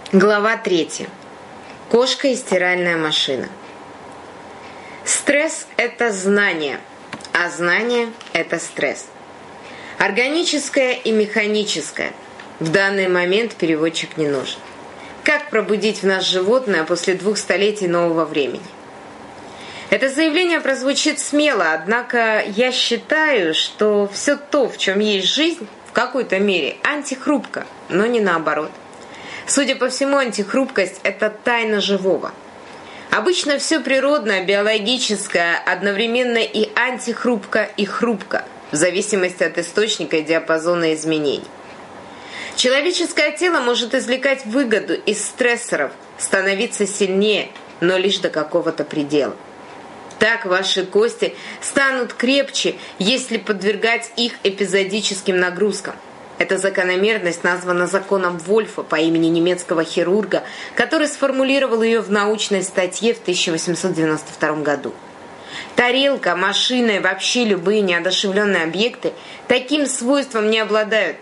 Глава 3. Кошка и стиральная машина. Стресс – это знание, а знание – это стресс. Органическое и механическое. В данный момент переводчик не нужен. Как пробудить в нас животное после 2 столетий нового времени? Это заявление прозвучит смело, однако я считаю, что все то, в чем есть жизнь, в какой-то мере антихрупко, но не наоборот. Судя по всему, антихрупкость – это тайна живого. Обычно все природное, биологическое одновременно и антихрупко, и хрупко, в зависимости от источника и диапазона изменений. Человеческое тело может извлекать выгоду из стрессоров, становиться сильнее, но лишь до какого-то предела. Так ваши кости станут крепче, если подвергать их эпизодическим нагрузкам. Эта закономерность названа законом Вольфа по имени немецкого хирурга, который сформулировал ее в научной статье в 1892 году. Тарелка, машина и вообще любые неодушевленные объекты таким свойством не обладают.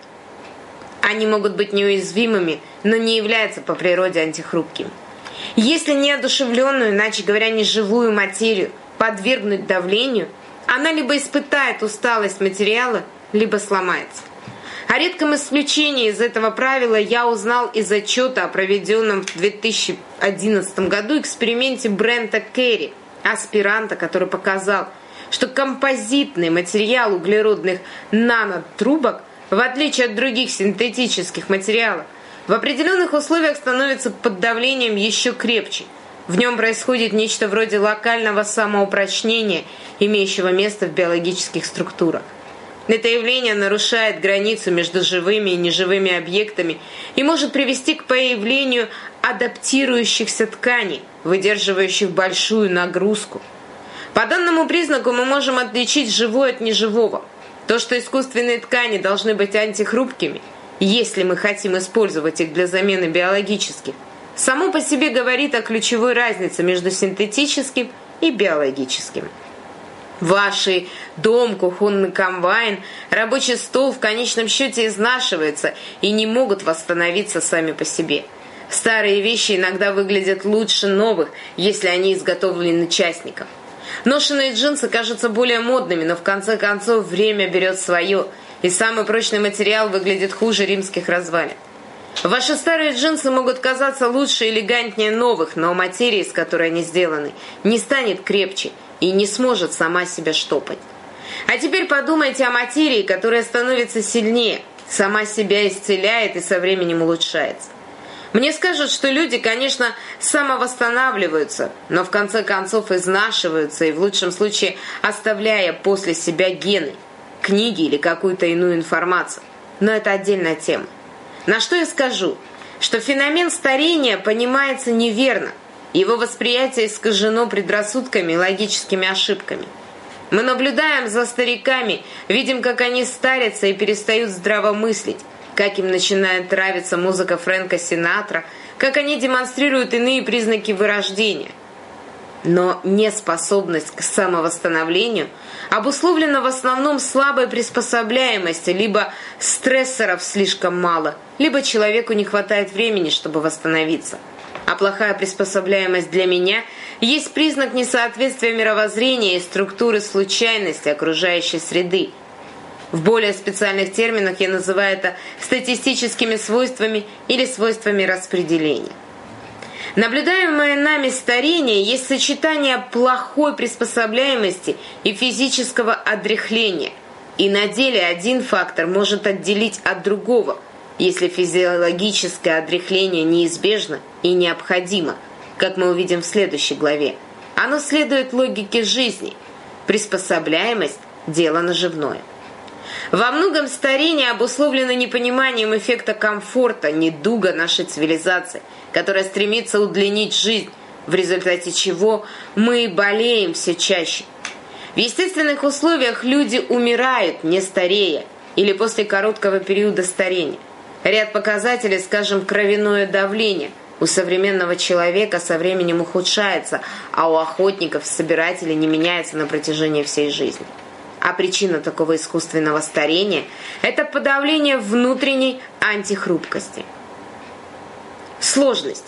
Они могут быть неуязвимыми, но не являются по природе антихрупкими. Если неодушевленную, иначе говоря, неживую материю подвергнуть давлению, она либо испытает усталость материала, либо сломается. О редком исключении из этого правила я узнал из отчета о проведенном в 2011 году эксперименте Брента Керри, аспиранта, который показал, что композитный материал углеродных нанотрубок, в отличие от других синтетических материалов, в определенных условиях становится под давлением еще крепче. В нем происходит нечто вроде локального самоупрочнения, имеющего место в биологических структурах. Это явление нарушает границу между живыми и неживыми объектами и может привести к появлению адаптирующихся тканей, выдерживающих большую нагрузку. По данному признаку мы можем отличить живое от неживого. То, что искусственные ткани должны быть антихрупкими, если мы хотим использовать их для замены биологических, само по себе говорит о ключевой разнице между синтетическим и биологическим. Ваши дом, кухонный комбайн, рабочий стол в конечном счете изнашиваются и не могут восстановиться сами по себе. Старые вещи иногда выглядят лучше новых, если они изготовлены частником. Ношеные джинсы кажутся более модными, но в конце концов время берет свое, и самый прочный материал выглядит хуже римских развалин. Ваши старые джинсы могут казаться лучше и элегантнее новых, но материя, из которой они сделаны, не станет крепче и не сможет сама себя штопать. А теперь подумайте о материи, которая становится сильнее, сама себя исцеляет и со временем улучшается. Мне скажут, что люди, конечно, самовосстанавливаются, но в конце концов изнашиваются и в лучшем случае оставляя после себя гены, книги или какую-то иную информацию. Но это отдельная тема. На что я скажу? Что феномен старения понимается неверно. Его восприятие искажено предрассудками и логическими ошибками. Мы наблюдаем за стариками, видим, как они старятся и перестают здраво мыслить, как им начинает нравиться музыка Фрэнка Синатра, как они демонстрируют иные признаки вырождения. Но неспособность к самовосстановлению обусловлена в основном слабой приспособляемостью, либо стрессоров слишком мало, либо человеку не хватает времени, чтобы восстановиться. А плохая приспособляемость для меня есть признак несоответствия мировоззрения и структуры случайности окружающей среды. В более специальных терминах я называю это статистическими свойствами или свойствами распределения. Наблюдаемое нами старение есть сочетание плохой приспособляемости и физического одряхления. И на деле один фактор может отделить от другого, если физиологическое одряхление неизбежно и необходимо, как мы увидим в следующей главе. Оно следует логике жизни. Приспособляемость – дело наживное. Во многом старение обусловлено непониманием эффекта комфорта, недуга нашей цивилизации, которая стремится удлинить жизнь, в результате чего мы болеем все чаще. В естественных условиях люди умирают, не старея, или после короткого периода старения. Ряд показателей, скажем, кровяное давление, у современного человека со временем ухудшается, а у охотников, собирателей не меняется на протяжении всей жизни. А причина такого искусственного старения – это подавление внутренней антихрупкости. Сложность.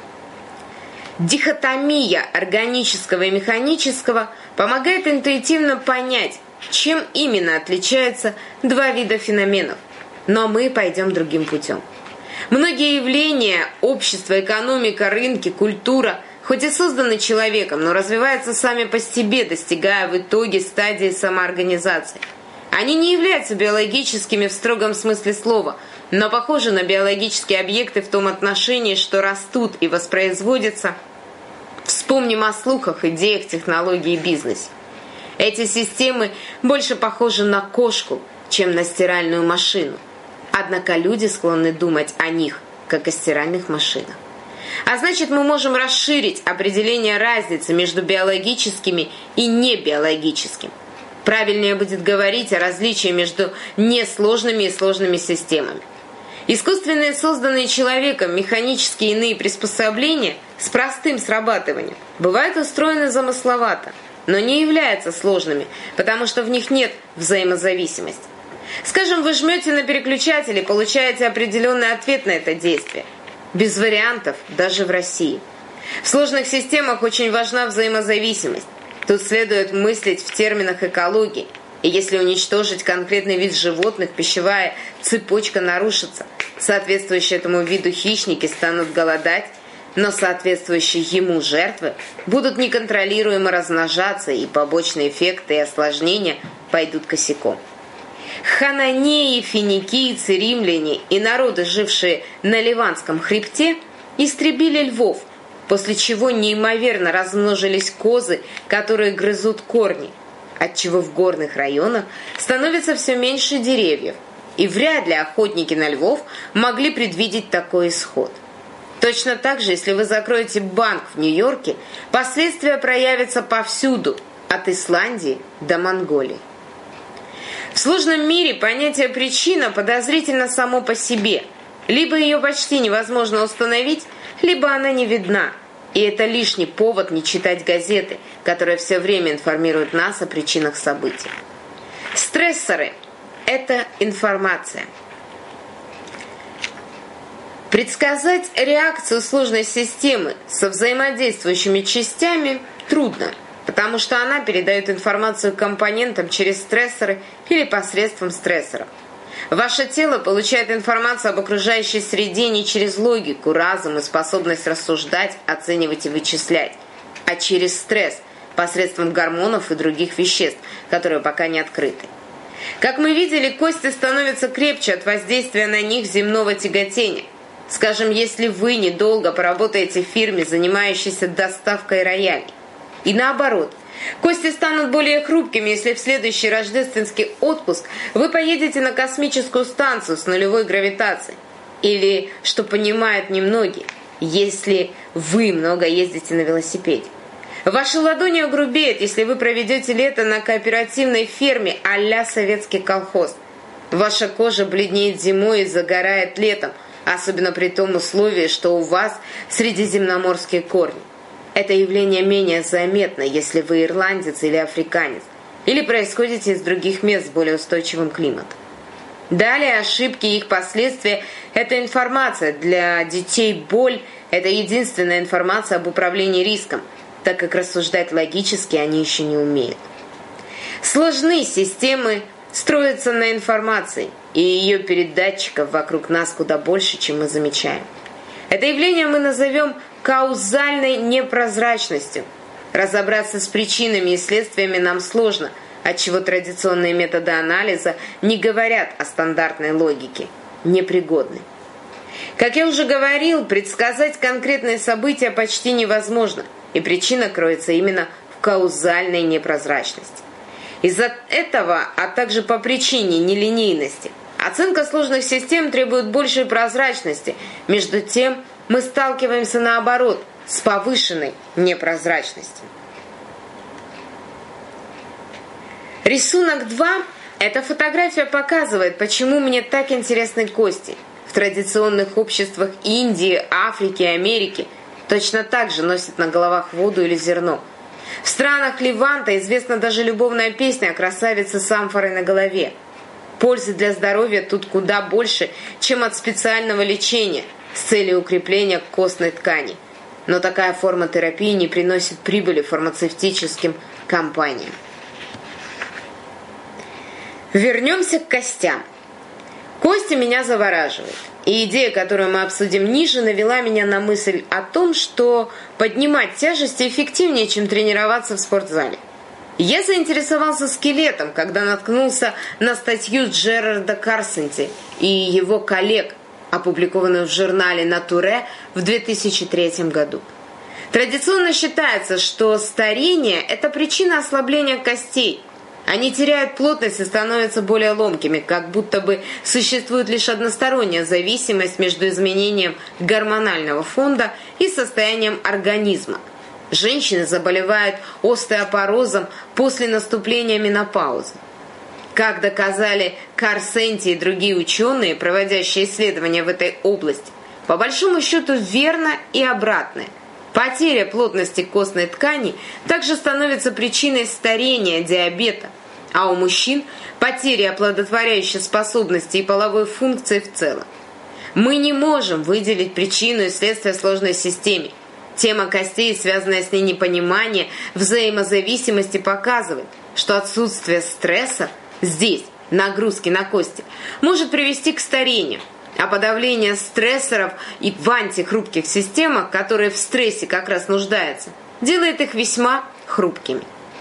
Дихотомия органического и механического помогает интуитивно понять, чем именно отличаются два вида феноменов. Но мы пойдем другим путем. Многие явления, общество, экономика, рынки, культура, хоть и созданы человеком, но развиваются сами по себе, достигая в итоге стадии самоорганизации. Они не являются биологическими в строгом смысле слова, но похожи на биологические объекты в том отношении, что растут и воспроизводятся. Вспомним о слухах, идеях, технологии и бизнесе. Эти системы больше похожи на кошку, чем на стиральную машину. Однако люди склонны думать о них, как о стиральных машинах. А значит, мы можем расширить определение разницы между биологическими и небиологическими. Правильнее будет говорить о различии между несложными и сложными системами. Искусственные, созданные человеком, механические и иные приспособления с простым срабатыванием бывают устроены замысловато, но не являются сложными, потому что в них нет взаимозависимости. Скажем, вы жмете на переключатель и получаете определенный ответ на это действие. Без вариантов, даже в России. В сложных системах очень важна взаимозависимость. Тут следует мыслить в терминах экологии. И если уничтожить конкретный вид животных, пищевая цепочка нарушится. Соответствующие этому виду хищники станут голодать, но соответствующие ему жертвы будут неконтролируемо размножаться, и побочные эффекты и осложнения пойдут косяком. Хананеи, финикийцы, римляне и народы, жившие на Ливанском хребте, истребили львов, после чего неимоверно размножились козы, которые грызут корни, отчего в горных районах становится все меньше деревьев, и вряд ли охотники на львов могли предвидеть такой исход. Точно так же, если вы закроете банк в Нью-Йорке, последствия проявятся повсюду, от Исландии до Монголии. В сложном мире понятие «причина» подозрительно само по себе. Либо ее почти невозможно установить, либо она не видна. И это лишний повод не читать газеты, которые все время информируют нас о причинах событий. Стрессоры – это информация. Предсказать реакцию сложной системы со взаимодействующими частями трудно, потому что она передает информацию компонентам через стрессоры или посредством стрессоров. Ваше тело получает информацию об окружающей среде не через логику, разум и способность рассуждать, оценивать и вычислять, а через стресс, посредством гормонов и других веществ, которые пока не открыты. Как мы видели, кости становятся крепче от воздействия на них земного тяготения. Скажем, если вы недолго поработаете в фирме, занимающейся доставкой роялей. И наоборот, кости станут более хрупкими, если в следующий рождественский отпуск вы поедете на космическую станцию с нулевой гравитацией. Или, что понимают немногие, если вы много ездите на велосипеде. Ваши ладони огрубеют, если вы проведете лето на кооперативной ферме а-ля советский колхоз. Ваша кожа бледнеет зимой и загорает летом, особенно при том условии, что у вас средиземноморские корни. Это явление менее заметно, если вы ирландец или африканец, или происходите из других мест с более устойчивым климатом. Далее ошибки и их последствия – это информация. Для детей боль – это единственная информация об управлении риском, так как рассуждать логически они еще не умеют. Сложные системы строятся на информации, и ее передатчиков вокруг нас куда больше, чем мы замечаем. Это явление мы назовем каузальной непрозрачностью. Разобраться с причинами и следствиями нам сложно, отчего традиционные методы анализа не говорят о стандартной логике, непригодны. Как я уже говорил, предсказать конкретные события почти невозможно, и причина кроется именно в каузальной непрозрачности. Из-за этого, а также по причине нелинейности, оценка сложных систем требует большей прозрачности. Между тем, мы сталкиваемся наоборот с повышенной непрозрачностью. Рисунок 2. Эта фотография показывает, почему мне так интересны кости. В традиционных обществах Индии, Африки и Америки точно так же носят на головах воду или зерно. В странах Леванта известна даже любовная песня о красавице с амфорой на голове. Пользы для здоровья тут куда больше, чем от специального лечения. с целью укрепления костной ткани. Но такая форма терапии не приносит прибыли фармацевтическим компаниям. Вернемся к костям. Кости меня завораживают. И идея, которую мы обсудим ниже, навела меня на мысль о том, что поднимать тяжести эффективнее, чем тренироваться в спортзале. Я заинтересовался скелетом, когда наткнулся на статью Джерарда Карсенти и его коллег, опубликованную в журнале «Натуре» в 2003 году. Традиционно считается, что старение – это причина ослабления костей. Они теряют плотность и становятся более ломкими, как будто бы существует лишь односторонняя зависимость между изменением гормонального фонда и состоянием организма. Женщины заболевают остеопорозом после наступления менопаузы. Как доказали Карсенти и другие ученые, проводящие исследования в этой области, по большому счету верно и обратное. Потеря плотности костной ткани также становится причиной старения, диабета, а у мужчин – потери оплодотворяющей способности и половой функции в целом. Мы не можем выделить причину и следствие в сложной системе. Тема костей, связанная с ней непонимание взаимозависимости, показывает, что отсутствие стресса здесь, нагрузки на кости, может привести к старению, а подавление стрессоров и в антихрупких системах, которые в стрессе как раз нуждаются, делает их весьма хрупкими.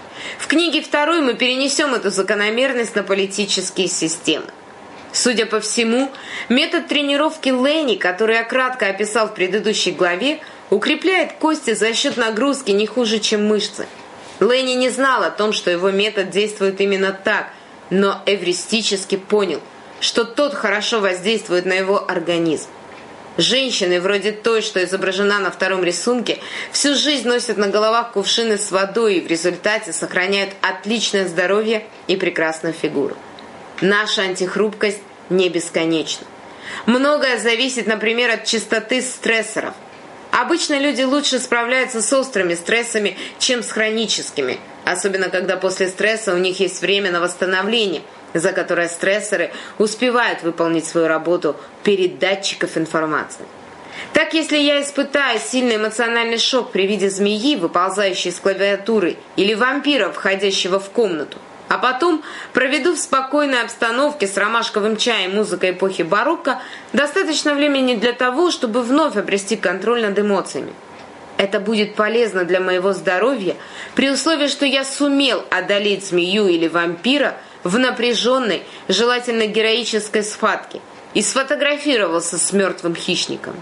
В книге 2 мы перенесем эту закономерность на политические системы. Судя по всему, метод тренировки Ленни, который я кратко описал в предыдущей главе, укрепляет кости за счет нагрузки не хуже, чем мышцы. Ленни не знал о том, что его метод действует именно так, но эвристически понял, что тот хорошо воздействует на его организм. Женщины, вроде той, что изображена на 2 рисунке, всю жизнь носят на головах кувшины с водой и в результате сохраняют отличное здоровье и прекрасную фигуру. Наша антихрупкость не бесконечна. Многое зависит, например, от частоты стрессоров. Обычно люди лучше справляются с острыми стрессами, чем с хроническими, особенно когда после стресса у них есть время на восстановление, за которое стрессоры успевают выполнить свою работу передатчиков информации. Так, если я испытаю сильный эмоциональный шок при виде змеи, выползающей из клавиатуры, или вампира, входящего в комнату, а потом проведу в спокойной обстановке с ромашковым чаем и музыкой эпохи барокко, достаточно времени для того, чтобы вновь обрести контроль над эмоциями. Это будет полезно для моего здоровья при условии, что я сумел одолеть змею или вампира в напряженной, желательно героической схватке и сфотографировался с мертвым хищником.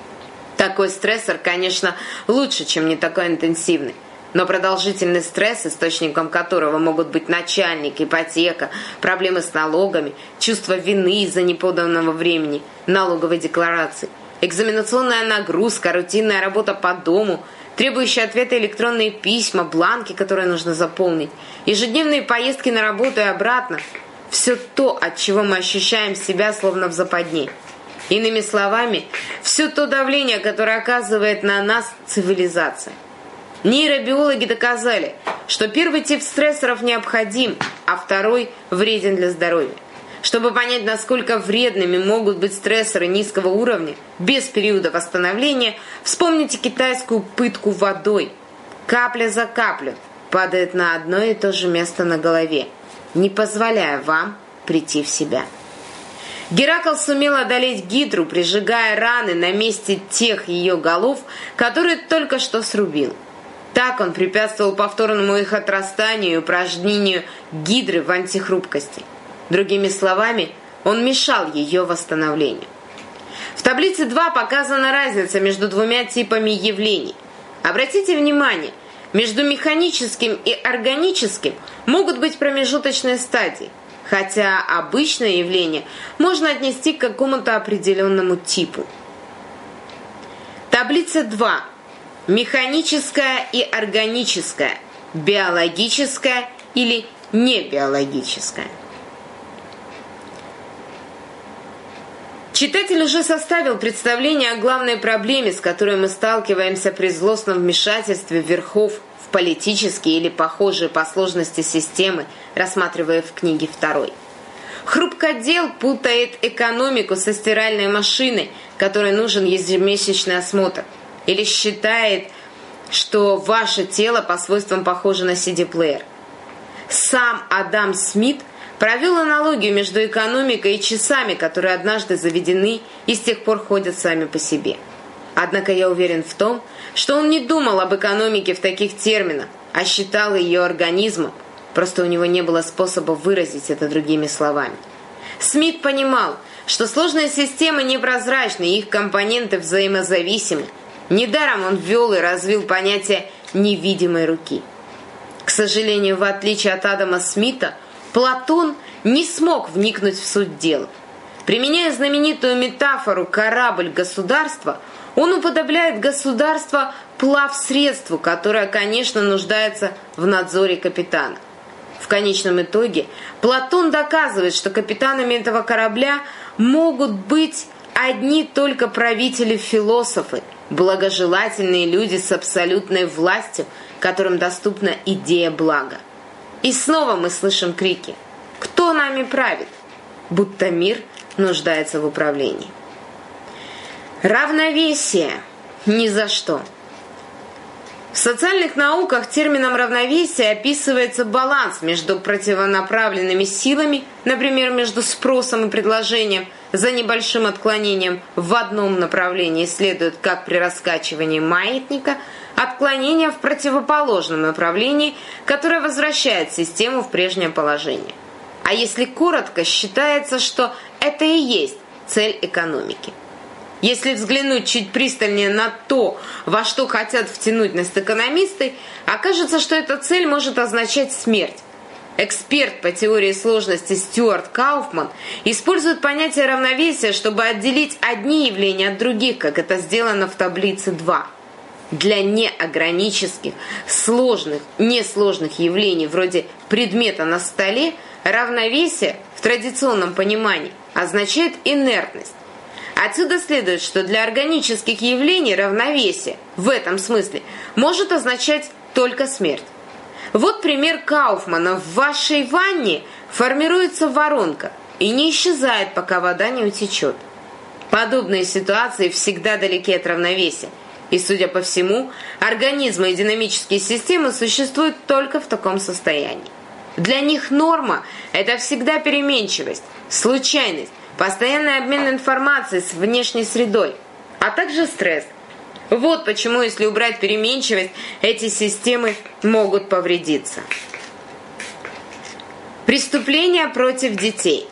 Такой стрессор, конечно, лучше, чем не такой интенсивный. Но продолжительный стресс, источником которого могут быть начальник, ипотека, проблемы с налогами, чувство вины из-за неподанного времени, налоговой декларации, экзаменационная нагрузка, рутинная работа по дому, требующие ответа электронные письма, бланки, которые нужно заполнить, ежедневные поездки на работу и обратно – все то, от чего мы ощущаем себя словно в западне. Иными словами, все то давление, которое оказывает на нас цивилизация. Нейробиологи доказали, что первый тип стрессоров необходим, а второй вреден для здоровья. Чтобы понять, насколько вредными могут быть стрессоры низкого уровня, без периода восстановления, вспомните китайскую пытку водой. Капля за каплю падает на одно и то же место на голове, не позволяя вам прийти в себя. Геракл сумел одолеть Гидру, прижигая раны на месте тех ее голов, которые только что срубил. Так он препятствовал повторному их отрастанию и упражнению Гидры в антихрупкости. Другими словами, он мешал ее восстановлению. В таблице 2 показана разница между двумя типами явлений. Обратите внимание, между механическим и органическим могут быть промежуточные стадии, хотя обычное явление можно отнести к какому-то определенному типу. Таблица 2. Механическое и органическое, биологическое или небиологическое. Читатель уже составил представление о главной проблеме, с которой мы сталкиваемся при злостном вмешательстве верхов в политические или похожие по сложности системы, рассматривая в книге 2. Хрупкодел путает экономику со стиральной машиной, которой нужен ежемесячный осмотр, или считает, что ваше тело по свойствам похоже на CD-плеер. Сам Адам Смит провел аналогию между экономикой и часами, которые однажды заведены и с тех пор ходят сами по себе. Однако я уверен в том, что он не думал об экономике в таких терминах, а считал ее организмом, просто у него не было способа выразить это другими словами. Смит понимал, что сложные системы непрозрачны и их компоненты взаимозависимы. Недаром он ввел и развил понятие «невидимой руки». К сожалению, в отличие от Адама Смита, Платон не смог вникнуть в суть дела. Применяя знаменитую метафору «корабль-государство», он уподобляет государство плавсредству, которое, конечно, нуждается в надзоре капитана. В конечном итоге Платон доказывает, что капитанами этого корабля могут быть одни только правители-философы, благожелательные люди с абсолютной властью, которым доступна идея блага. И снова мы слышим крики: «Кто нами правит?» Будто мир нуждается в управлении. Равновесие. Ни за что. В социальных науках термином равновесие описывается баланс между противонаправленными силами, например, между спросом и предложением. За небольшим отклонением в одном направлении следует, как при раскачивании маятника, отклонение в противоположном направлении, которое возвращает систему в прежнее положение. А если коротко, считается, что это и есть цель экономики. Если взглянуть чуть пристальнее на то, во что хотят втянуть нас экономисты, окажется, что эта цель может означать смерть. Эксперт по теории сложности Стюарт Кауфман использует понятие равновесия, чтобы отделить одни явления от других, как это сделано в таблице 2. Для неогранических, сложных, несложных явлений, вроде предмета на столе, равновесие в традиционном понимании означает инертность. Отсюда следует, что для органических явлений равновесие в этом смысле может означать только смерть. Вот пример Кауфмана. В вашей ванне формируется воронка и не исчезает, пока вода не утечет. Подобные ситуации всегда далеки от равновесия. И, судя по всему, организмы и динамические системы существуют только в таком состоянии. Для них норма – это всегда переменчивость, случайность, постоянный обмен информацией с внешней средой, а также стресс. Вот почему, если убрать переменчивость, эти системы могут повредиться. Преступления против детей.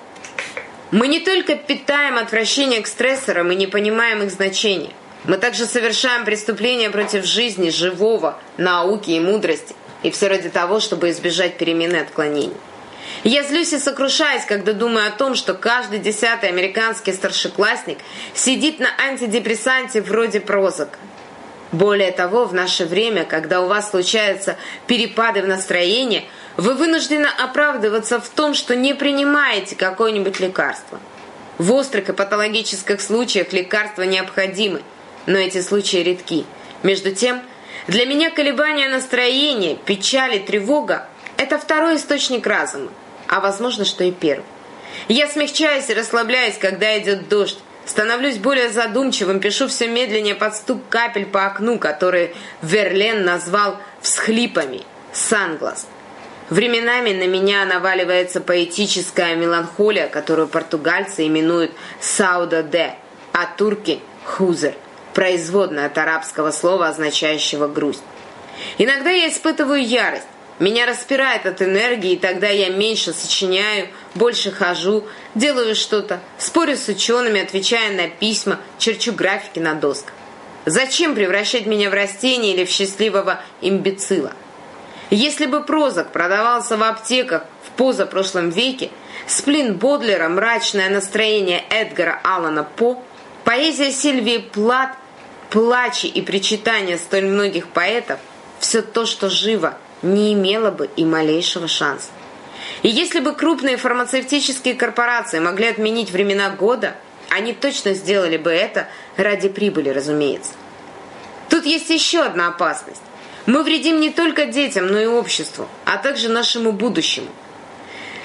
Мы не только питаем отвращение к стрессорам и не понимаем их значения. Мы также совершаем преступления против жизни, живого, науки и мудрости. И все ради того, чтобы избежать перемен и отклонений. Я злюсь и сокрушаюсь, когда думаю о том, что каждый 10-й американский старшеклассник сидит на антидепрессанте вроде Прозака. Более того, в наше время, когда у вас случаются перепады в настроении, вы вынуждены оправдываться в том, что не принимаете какое-нибудь лекарство. В острых и патологических случаях лекарства необходимы, но эти случаи редки. Между тем, для меня колебания настроения, печаль и тревога – это второй источник разума, а возможно, что и первый. Я смягчаюсь и расслабляюсь, когда идет дождь, становлюсь более задумчивым, пишу все медленнее под стук капель по окну, который Верлен назвал всхлипами, санглас. Временами на меня наваливается поэтическая меланхолия, которую португальцы именуют «саудаде», а турки – «хузер», производная от арабского слова, означающего «грусть». Иногда я испытываю ярость. Меня распирает от энергии, и тогда я меньше сочиняю, больше хожу, делаю что-то, спорю с учеными, отвечаю на письма, черчу графики на досках. Зачем превращать меня в растение или в счастливого имбецила? Если бы Прозак продавался в аптеках в позапрошлом веке, сплин Бодлера, мрачное настроение Эдгара Аллана По, поэзия Сильвии Плат, плачи и причитания столь многих поэтов, все то, что живо, не имело бы и малейшего шанса. И если бы крупные фармацевтические корпорации могли отменить времена года, они точно сделали бы это ради прибыли, разумеется. Тут есть еще одна опасность. Мы вредим не только детям, но и обществу, а также нашему будущему.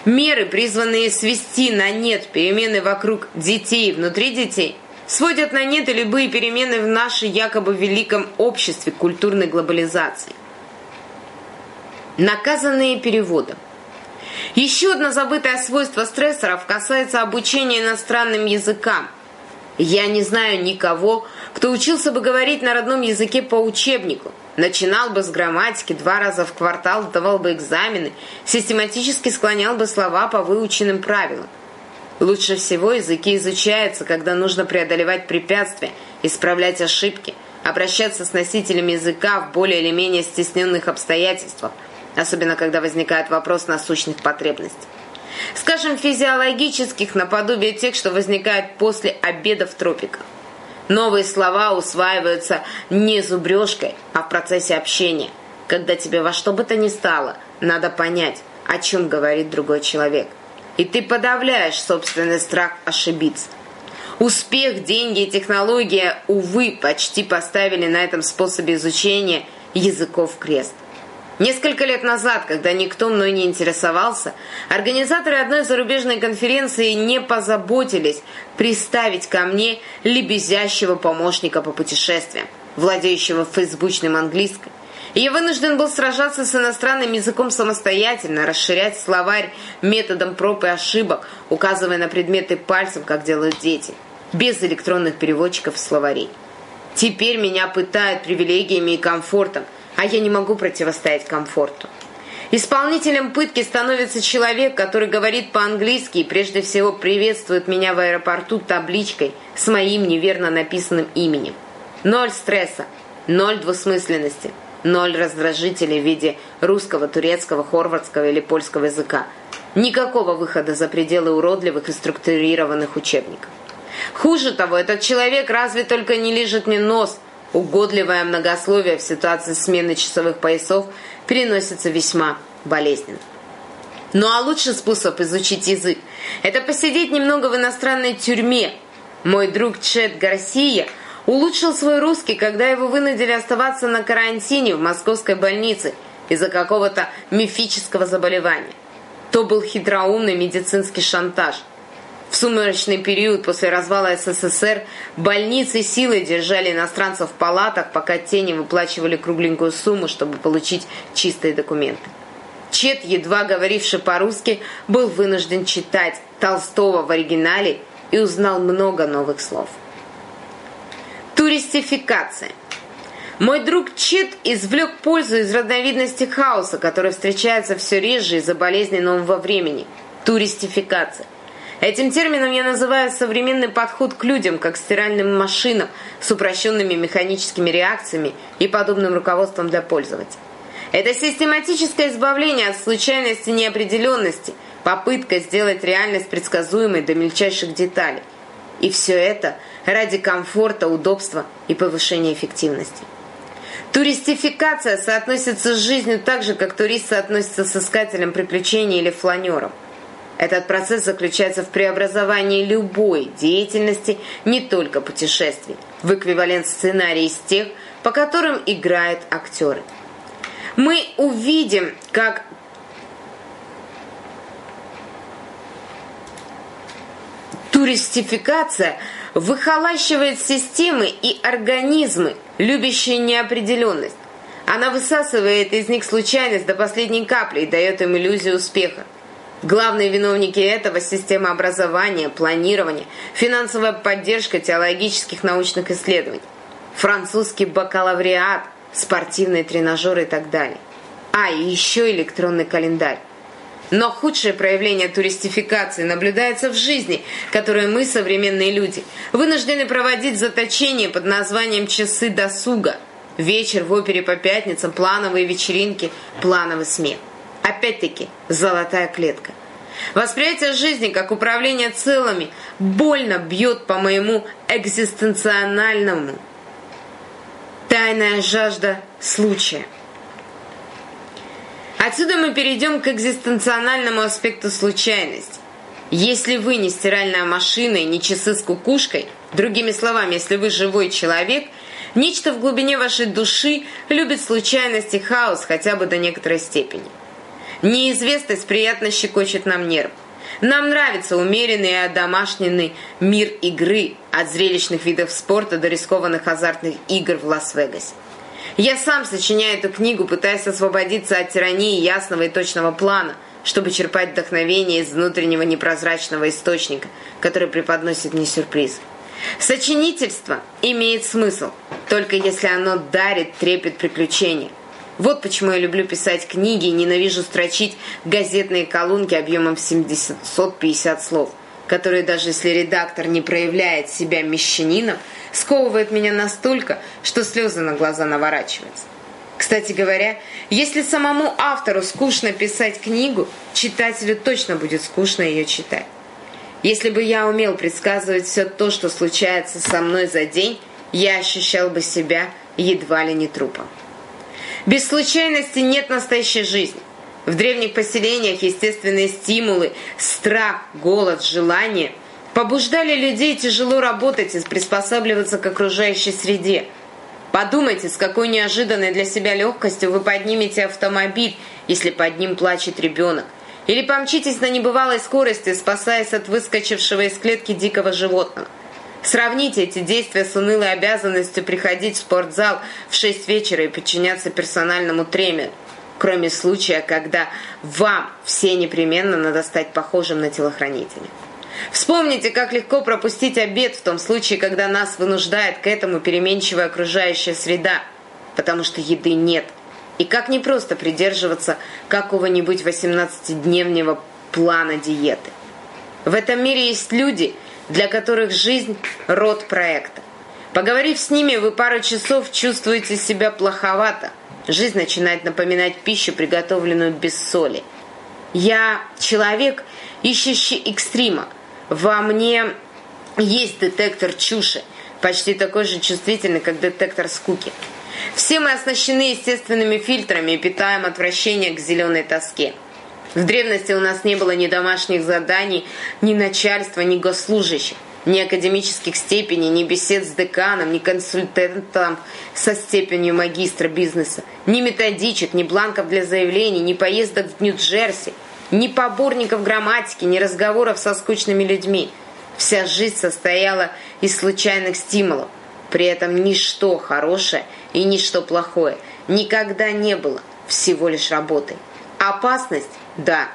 Меры, призванные свести на нет перемены вокруг детей и внутри детей, сводят на нет и любые перемены в нашей якобы великом обществе культурной глобализации. Наказанные переводом. Еще одно забытое свойство стрессоров касается обучения иностранным языкам. Я не знаю никого, кто учился бы говорить на родном языке по учебнику, начинал бы с грамматики, 2 раза в квартал сдавал бы экзамены, систематически склонял бы слова по выученным правилам. Лучше всего языки изучаются, когда нужно преодолевать препятствия, исправлять ошибки, обращаться с носителями языка в более или менее стесненных обстоятельствах, особенно когда возникает вопрос насущных потребностей. Скажем, физиологических, наподобие тех, что возникают после обеда в тропиках. Новые слова усваиваются не зубрежкой, а в процессе общения, когда тебе во что бы то ни стало надо понять, о чем говорит другой человек. И ты подавляешь собственный страх ошибиться. Успех, деньги и технология, увы, почти поставили на этом способе изучения языков крест. Несколько лет назад, когда никто мной не интересовался, организаторы одной зарубежной конференции не позаботились приставить ко мне лебезящего помощника по путешествиям, владеющего фейсбучным английским. И я вынужден был сражаться с иностранным языком самостоятельно, расширять словарь методом проб и ошибок, указывая на предметы пальцем, как делают дети, без электронных переводчиков и словарей. Теперь меня пытают привилегиями и комфортом, а я не могу противостоять комфорту. Исполнителем пытки становится человек, который говорит по-английски и прежде всего приветствует меня в аэропорту табличкой с моим неверно написанным именем. 0 стресса, 0 двусмысленности, 0 раздражителей в виде русского, турецкого, хорватского или польского языка. Никакого выхода за пределы уродливых и структурированных учебников. Хуже того, этот человек разве только не лижет мне нос. Угодливое многословие в ситуации смены часовых поясов переносится весьма болезненно. Ну а лучший способ изучить язык – это посидеть немного в иностранной тюрьме. Мой друг Чет Гарсия улучшил свой русский, когда его вынудили оставаться на карантине в московской больнице из-за какого-то мифического заболевания. То был хитроумный медицинский шантаж. В сумеречный период после развала СССР больницы силой держали иностранцев в палатах, пока те не выплачивали кругленькую сумму, чтобы получить чистые документы. Чет, едва говоривший по-русски, был вынужден читать Толстого в оригинале и узнал много новых слов. Туристификация. Мой друг Чет извлек пользу из разновидности хаоса, который встречается все реже из-за болезни нового времени. Туристификация. Этим термином я называю современный подход к людям, как к стиральным машинам с упрощенными механическими реакциями и подобным руководством для пользователя. Это систематическое избавление от случайности и неопределенности, попытка сделать реальность предсказуемой до мельчайших деталей. И все это ради комфорта, удобства и повышения эффективности. Туристификация соотносится с жизнью так же, как турист соотносится с искателем приключений или фланером. Этот процесс заключается в преобразовании любой деятельности, не только путешествий, в эквивалент сценария из тех, по которым играют актеры. Мы увидим, как туристификация выхолащивает системы и организмы, любящие неопределенность. Она высасывает из них случайность до последней капли и дает им иллюзию успеха. Главные виновники этого – система образования, планирования, финансовая поддержка теологических научных исследований, французский бакалавриат, спортивные тренажеры и так далее. А, и еще электронный календарь. Но худшее проявление туристификации наблюдается в жизни, которую мы, современные люди, вынуждены проводить в заточении под названием «часы досуга». Вечер в опере по пятницам, плановые вечеринки, плановый смех. Опять-таки, золотая клетка. Восприятие жизни как управление целыми больно бьет по моему экзистенциональному. Тайная жажда случая. Отсюда мы перейдем к экзистенциональному аспекту случайности. Если вы не стиральная машина и не часы с кукушкой, другими словами, если вы живой человек, нечто в глубине вашей души любит случайность и хаос хотя бы до некоторой степени. Неизвестность приятно щекочет нам нерв. Нам нравится умеренный и одомашненный мир игры, от зрелищных видов спорта до рискованных азартных игр в Лас-Вегасе. Я сам сочиняю эту книгу, пытаясь освободиться от тирании ясного и точного плана, чтобы черпать вдохновение из внутреннего непрозрачного источника, который преподносит мне сюрприз. Сочинительство имеет смысл, только если оно дарит трепет приключения. Вот почему я люблю писать книги и ненавижу строчить газетные колонки объемом в 750 слов, которые, даже если редактор не проявляет себя мещанином, сковывает меня настолько, что слезы на глаза наворачиваются. Кстати говоря, если самому автору скучно писать книгу, читателю точно будет скучно ее читать. Если бы я умел предсказывать все то, что случается со мной за день, я ощущал бы себя едва ли не трупом. Без случайности нет настоящей жизни. В древних поселениях естественные стимулы, страх, голод, желание побуждали людей тяжело работать и приспосабливаться к окружающей среде. Подумайте, с какой неожиданной для себя легкостью вы поднимете автомобиль, если под ним плачет ребенок, или помчитесь на небывалой скорости, спасаясь от выскочившего из клетки дикого животного. Сравните эти действия с унылой обязанностью приходить в спортзал в 6 вечера и подчиняться персональному тренеру, кроме случая, когда вам все непременно надо стать похожим на телохранителя. Вспомните, как легко пропустить обед в том случае, когда нас вынуждает к этому переменчивая окружающая среда, потому что еды нет, и как непросто придерживаться какого-нибудь 18-дневного плана диеты. В этом мире есть люди, для которых жизнь – род проекта. Поговорив с ними, вы пару часов чувствуете себя плоховато. Жизнь начинает напоминать пищу, приготовленную без соли. Я человек, ищущий экстрима. Во мне есть детектор чуши, почти такой же чувствительный, как детектор скуки. Все мы оснащены естественными фильтрами и питаем отвращение к зеленой тоске. В древности у нас не было ни домашних заданий, ни начальства, ни госслужащих, ни академических степеней, ни бесед с деканом, ни консультантом со степенью магистра бизнеса, ни методичек, ни бланков для заявлений, ни поездок в Нью-Джерси, ни поборников грамматики, ни разговоров со скучными людьми. Вся жизнь состояла из случайных стимулов. При этом ничто хорошее и ничто плохое никогда не было, всего лишь работой. Опасность – да.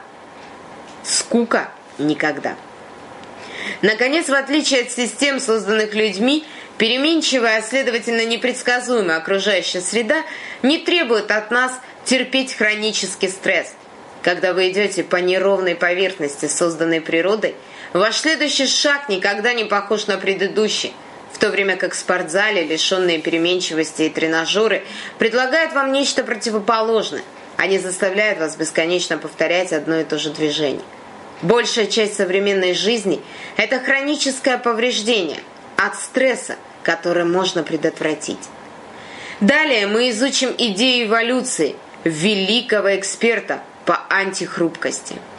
Скука – никогда. Наконец, в отличие от систем, созданных людьми, переменчивая, а следовательно непредсказуемая окружающая среда не требует от нас терпеть хронический стресс. Когда вы идете по неровной поверхности, созданной природой, ваш следующий шаг никогда не похож на предыдущий, в то время как в спортзале, лишенные переменчивости и тренажеры, предлагают вам нечто противоположное. Они заставляют вас бесконечно повторять одно и то же движение. Большая часть современной жизни – это хроническое повреждение от стресса, которое можно предотвратить. Далее мы изучим идею эволюции великого эксперта по антихрупкости.